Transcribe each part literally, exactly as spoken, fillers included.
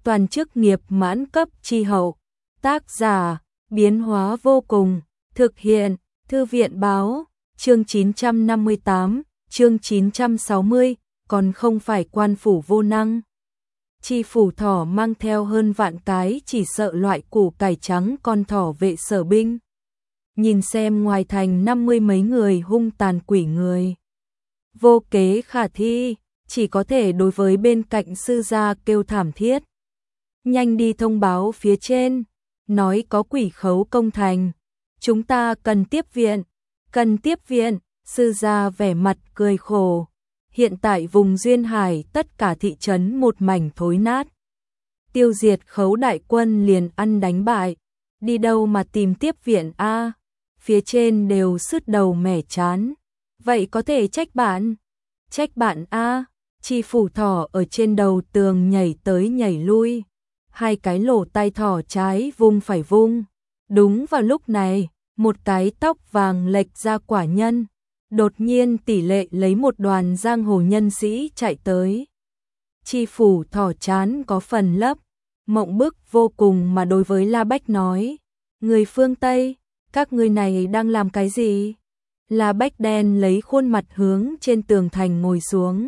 toàn chức nghiệp mãn cấp chi hậu. Tác giả, biến hóa vô cùng, thực hiện, Thư viện báo, chương chín trăm năm mươi tám, chương chín trăm sáu mươi, còn không phải quan phủ vô năng. Chi phủ thỏ mang theo hơn vạn cái chỉ sợ loại củ cải trắng con thỏ vệ sở binh. Nhìn xem ngoài thành năm mươi mấy người hung tàn quỷ người. Vô kế khả thi, chỉ có thể đối với bên cạnh sư gia kêu thảm thiết. Nhanh đi thông báo phía trên, nói có quỷ khấu công thành. Chúng ta cần tiếp viện, cần tiếp viện, sư gia vẻ mặt cười khổ. Hiện tại vùng Duyên Hải tất cả thị trấn một mảnh thối nát. Tiêu diệt khấu đại quân liền ăn đánh bại. Đi đâu mà tìm tiếp viện a? À, phía trên đều sứt đầu mẻ chán. Vậy có thể trách bạn. Trách bạn a? À, chi phủ thỏ ở trên đầu tường nhảy tới nhảy lui. Hai cái lỗ tai thỏ trái vung phải vung. Đúng vào lúc này, một cái tóc vàng lệch ra quả nhân. Đột nhiên tỷ lệ lấy một đoàn giang hồ nhân sĩ chạy tới. Chi phủ thỏ chán có phần lấp, mộng bức vô cùng mà đối với La Bách nói. Người phương Tây, các ngươi này đang làm cái gì? La Bách đen lấy khuôn mặt hướng trên tường thành ngồi xuống.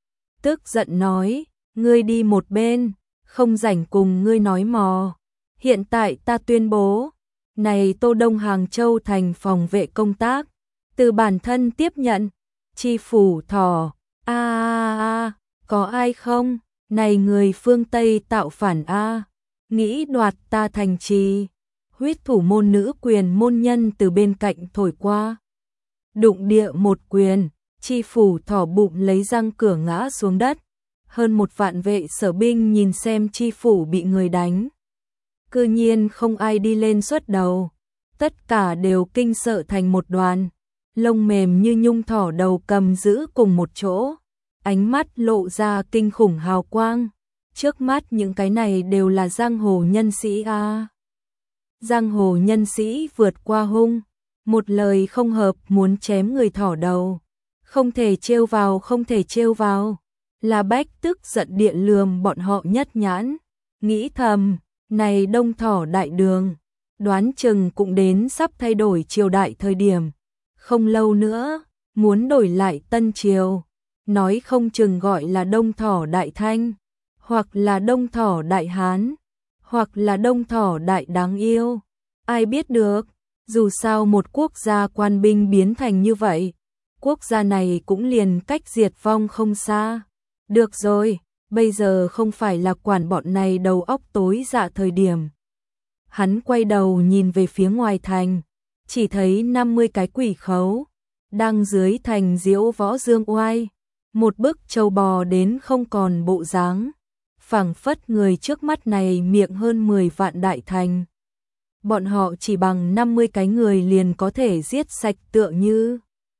Tức giận nói, ngươi đi một bên, không rảnh cùng ngươi nói mò. Hiện tại ta tuyên bố, này Tô Đông Hàng Châu thành phòng vệ công tác. Từ bản thân tiếp nhận, chi phủ thỏ, a a a, có ai không? Này người phương Tây tạo phản a, nghĩ đoạt ta thành trì. Huyết thủ môn nữ quyền môn nhân từ bên cạnh thổi qua. Đụng địa một quyền, chi phủ thỏ bụng lấy răng cửa ngã xuống đất. Hơn một vạn vệ sở binh nhìn xem chi phủ bị người đánh. Cư nhiên không ai đi lên xuất đầu. Tất cả đều kinh sợ thành một đoàn. Lông mềm như nhung thỏ đầu cầm giữ cùng một chỗ, ánh mắt lộ ra kinh khủng hào quang. Trước mắt những cái này đều là giang hồ nhân sĩ a. À. Giang hồ nhân sĩ vượt qua hung, một lời không hợp muốn chém người thỏ đầu. Không thể trêu vào, không thể trêu vào. La Bách tức giận điện lườm bọn họ nhất nhãn, nghĩ thầm, này đông thỏ đại đường, đoán chừng cũng đến sắp thay đổi triều đại thời điểm. Không lâu nữa, muốn đổi lại Tân Triều, nói không chừng gọi là Đông Thỏ Đại Thanh, hoặc là Đông Thỏ Đại Hán, hoặc là Đông Thỏ Đại Đáng Yêu. Ai biết được, dù sao một quốc gia quan binh biến thành như vậy, quốc gia này cũng liền cách diệt vong không xa. Được rồi, bây giờ không phải là quản bọn này đầu óc tối dạ thời điểm. Hắn quay đầu nhìn về phía ngoài thành. Chỉ thấy năm mươi cái quỷ khấu, đang dưới thành diễu võ dương oai, một bức trâu bò đến không còn bộ dáng, phảng phất người trước mắt này miệng hơn mười vạn đại thành. Bọn họ chỉ bằng năm mươi cái người liền có thể giết sạch tựa như.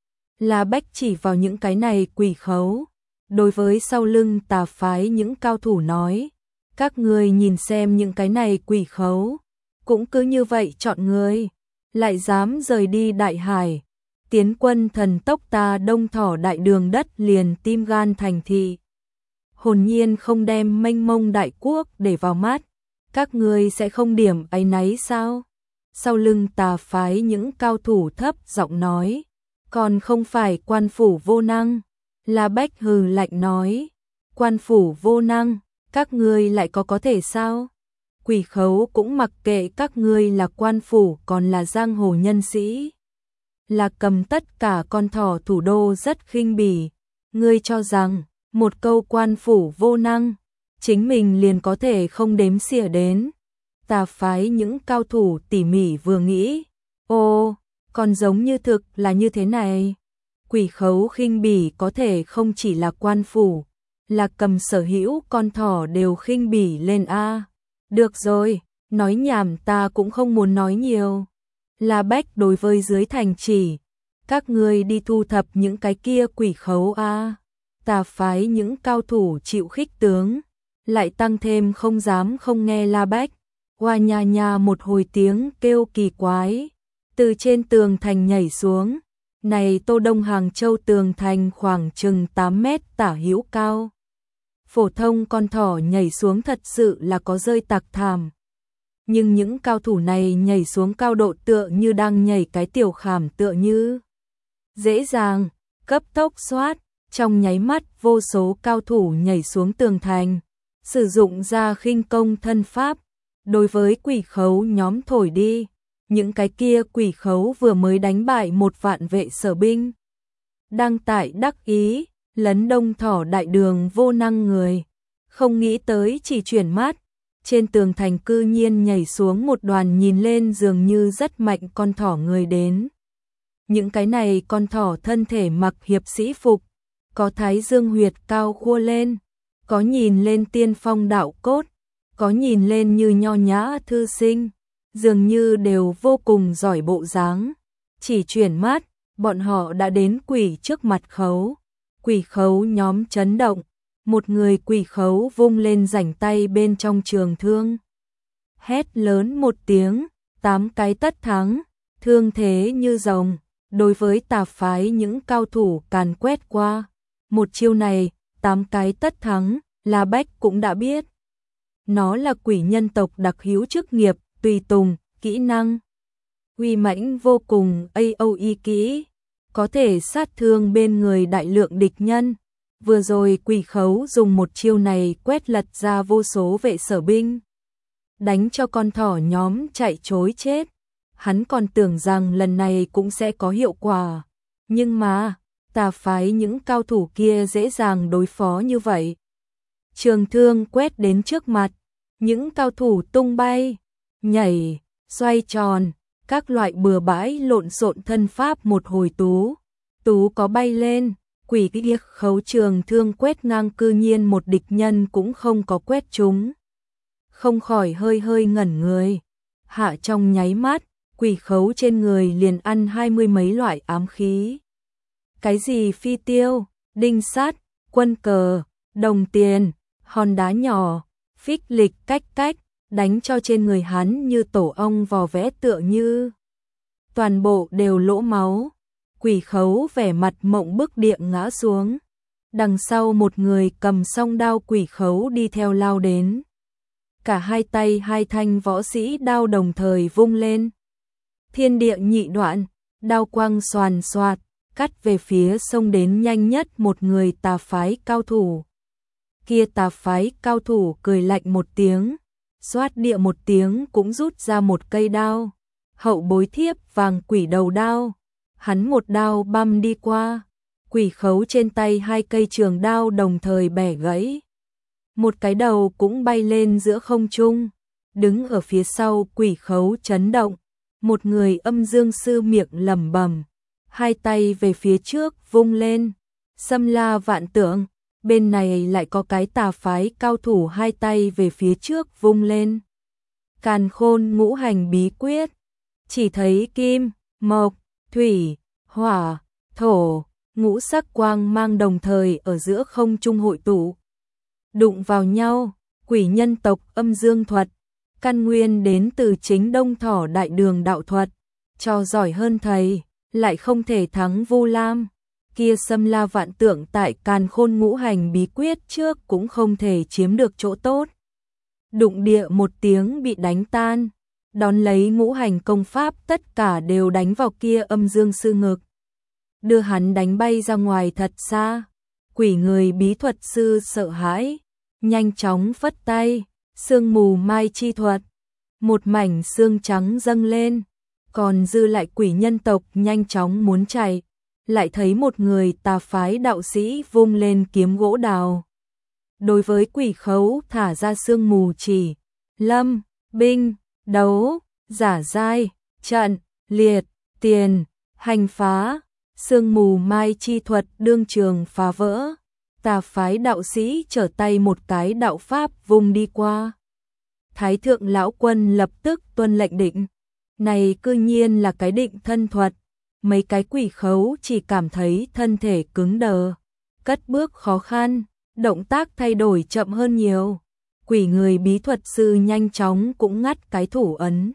La Bách chỉ vào những cái này quỷ khấu, đối với sau lưng tà phái những cao thủ nói, các người nhìn xem những cái này quỷ khấu, cũng cứ như vậy chọn người. Lại dám rời đi đại hải, tiến quân thần tốc ta đông thỏ đại đường đất liền tim gan thành thị. Hồn nhiên không đem mênh mông đại quốc để vào mắt, các ngươi sẽ không điểm áy náy sao? Sau lưng tà phái những cao thủ thấp giọng nói, còn không phải quan phủ vô năng. La Bách hừ lạnh nói, quan phủ vô năng, các ngươi lại có có thể sao? Quỷ khấu cũng mặc kệ các ngươi là quan phủ còn là giang hồ nhân sĩ. Là cầm tất cả con thỏ thủ đô rất khinh bỉ. Ngươi cho rằng, một câu quan phủ vô năng, chính mình liền có thể không đếm xỉa đến. Tà phái những cao thủ tỉ mỉ vừa nghĩ. Ô, còn giống như thực là như thế này. Quỷ khấu khinh bỉ có thể không chỉ là quan phủ, là cầm sở hữu con thỏ đều khinh bỉ lên a. Được rồi, nói nhảm ta cũng không muốn nói nhiều. La Bách đối với dưới thành chỉ, các ngươi đi thu thập những cái kia quỷ khấu a. Tà phái những cao thủ chịu khích tướng, lại tăng thêm không dám không nghe La Bách. Hoa nha nha một hồi tiếng kêu kỳ quái, từ trên tường thành nhảy xuống. Này Tô Đông Hàng Châu tường thành khoảng chừng tám mét tả hữu cao. phổ thông con thỏ nhảy xuống thật sự là có rơi tạc thảm. Nhưng những cao thủ này nhảy xuống cao độ tựa như đang nhảy cái tiểu khảm tựa như dễ dàng, cấp tốc xoát, trong nháy mắt vô số cao thủ nhảy xuống tường thành, sử dụng ra khinh công thân pháp, đối với quỷ khấu nhóm thổi đi, những cái kia quỷ khấu vừa mới đánh bại một vạn vệ sở binh. Đang tại đắc ý, lấn đông thỏ đại đường vô năng người, không nghĩ tới chỉ chuyển mắt, trên tường thành cư nhiên nhảy xuống một đoàn nhìn lên dường như rất mạnh con thỏ người đến. Những cái này con thỏ thân thể mặc hiệp sĩ phục, có thái dương huyệt cao khua lên, có nhìn lên tiên phong đạo cốt, có nhìn lên như nho nhã thư sinh, dường như đều vô cùng giỏi bộ dáng. Chỉ chuyển mắt, bọn họ đã đến quỷ trước mặt khấu. Quỷ khấu nhóm chấn động, một người quỷ khấu vung lên rảnh tay bên trong trường thương. Hét lớn một tiếng, tám cái tất thắng, thương thế như rồng, đối với tà phái những cao thủ càn quét qua. Một chiêu này, tám cái tất thắng, La Bách cũng đã biết. Nó là quỷ nhân tộc đặc hữu chức nghiệp, tùy tùng, kỹ năng. Uy mãnh vô cùng, a o e kỹ, có thể sát thương bên người đại lượng địch nhân. Vừa rồi quỷ khấu dùng một chiêu này quét lật ra vô số vệ sở binh, đánh cho con thỏ nhóm chạy trối chết. Hắn còn tưởng rằng lần này cũng sẽ có hiệu quả, nhưng mà tà phái những cao thủ kia dễ dàng đối phó như vậy. Trường thương quét đến trước mặt, những cao thủ tung bay, nhảy, xoay tròn, các loại bừa bãi lộn xộn thân pháp một hồi tú. Tú có bay lên, quỷ kia khấu trường thương quét ngang cư nhiên một địch nhân cũng không có quét trúng. Không khỏi hơi hơi ngẩn người. Hạ trong nháy mắt, quỷ khấu trên người liền ăn hai mươi mấy loại ám khí. Cái gì phi tiêu, đinh sắt, quân cờ, đồng tiền, hòn đá nhỏ, phích lịch cách cách, đánh cho trên người hắn như tổ ong vò vẽ tựa như. Toàn bộ đều lỗ máu. Quỷ khấu vẻ mặt mộng bức địa ngã xuống. Đằng sau một người cầm song đao quỷ khấu đi theo lao đến. Cả hai tay hai thanh võ sĩ đao đồng thời vung lên. Thiên địa nhị đoạn, đao quang xoàn xoạt, cắt về phía sông đến nhanh nhất một người tà phái cao thủ. Kia tà phái cao thủ cười lạnh một tiếng, xoát địa một tiếng cũng rút ra một cây đao. Hậu bối thiếp vàng quỷ đầu đao. Hắn một đao băm đi qua, quỷ khấu trên tay hai cây trường đao đồng thời bẻ gãy. Một cái đầu cũng bay lên giữa không trung, đứng ở phía sau quỷ khấu chấn động. Một người âm dương sư miệng lẩm bẩm, hai tay về phía trước vung lên, xâm la vạn tượng. Bên này lại có cái tà phái cao thủ hai tay về phía trước vung lên. Càn khôn ngũ hành bí quyết, chỉ thấy kim, mộc, thủy, hỏa, thổ, ngũ sắc quang mang đồng thời ở giữa không trung hội tụ. Đụng vào nhau, quỷ nhân tộc âm dương thuật, căn nguyên đến từ chính đông thỏ đại đường đạo thuật, cho giỏi hơn thầy, lại không thể thắng Vu Lam. Kia xâm la vạn tượng tại càn khôn ngũ hành bí quyết trước cũng không thể chiếm được chỗ tốt. Đụng địa một tiếng bị đánh tan, đón lấy ngũ hành công pháp tất cả đều đánh vào kia âm dương sư ngực. Đưa hắn đánh bay ra ngoài thật xa. Quỷ người bí thuật sư sợ hãi, nhanh chóng phất tay, sương mù mai chi thuật. Một mảnh xương trắng dâng lên, còn dư lại quỷ nhân tộc nhanh chóng muốn chạy. Lại thấy một người tà phái đạo sĩ vung lên kiếm gỗ đào. Đối với quỷ khấu thả ra sương mù chỉ, lâm, binh, đấu, giả giai, trận, liệt, tiền, hành phá, sương mù mai chi thuật đương trường phá vỡ. Tà phái đạo sĩ trở tay một cái đạo pháp vung đi qua. Thái thượng lão quân lập tức tuân lệnh định. Này cư nhiên là cái định thân thuật. Mấy cái quỷ khấu chỉ cảm thấy thân thể cứng đờ, cất bước khó khăn, động tác thay đổi chậm hơn nhiều. Quỷ người bí thuật sư nhanh chóng cũng ngắt cái thủ ấn.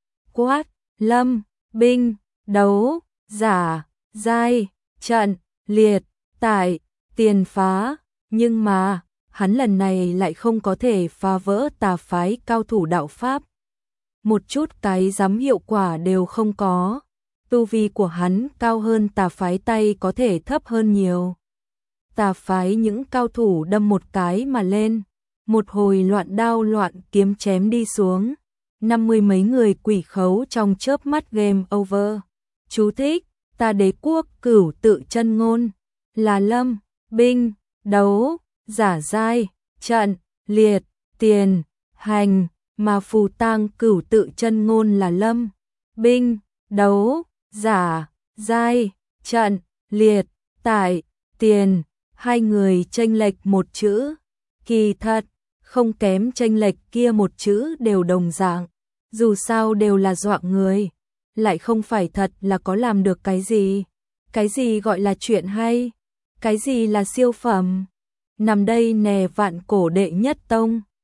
Quát, lâm, binh, đấu, giả, giai, trận, liệt, tải, tiền phá. Nhưng mà, hắn lần này lại không có thể phá vỡ tà phái cao thủ đạo Pháp. Một chút cái dám hiệu quả đều không có. Tu vi của hắn cao hơn tà phái tay có thể thấp hơn nhiều. Tà phái những cao thủ đâm một cái mà lên, một hồi loạn đao loạn kiếm chém đi xuống. Năm mươi mấy người quỷ khấu trong chớp mắt game over. Chú thích, Tà Đế quốc Cửu Tự Chân Ngôn là lâm, binh, đấu, giả giai, trận, liệt, tiền, hành, mà Phù Tang Cửu Tự Chân Ngôn là lâm, binh, đấu, giả, giai, trận, liệt, tải, tiền, hai người chênh lệch một chữ. Kỳ thật, không kém chênh lệch kia một chữ đều đồng dạng, dù sao đều là dọa người, lại không phải thật là có làm được cái gì. Cái gì gọi là chuyện hay? Cái gì là siêu phẩm? Nằm đây nè vạn cổ đệ nhất tông,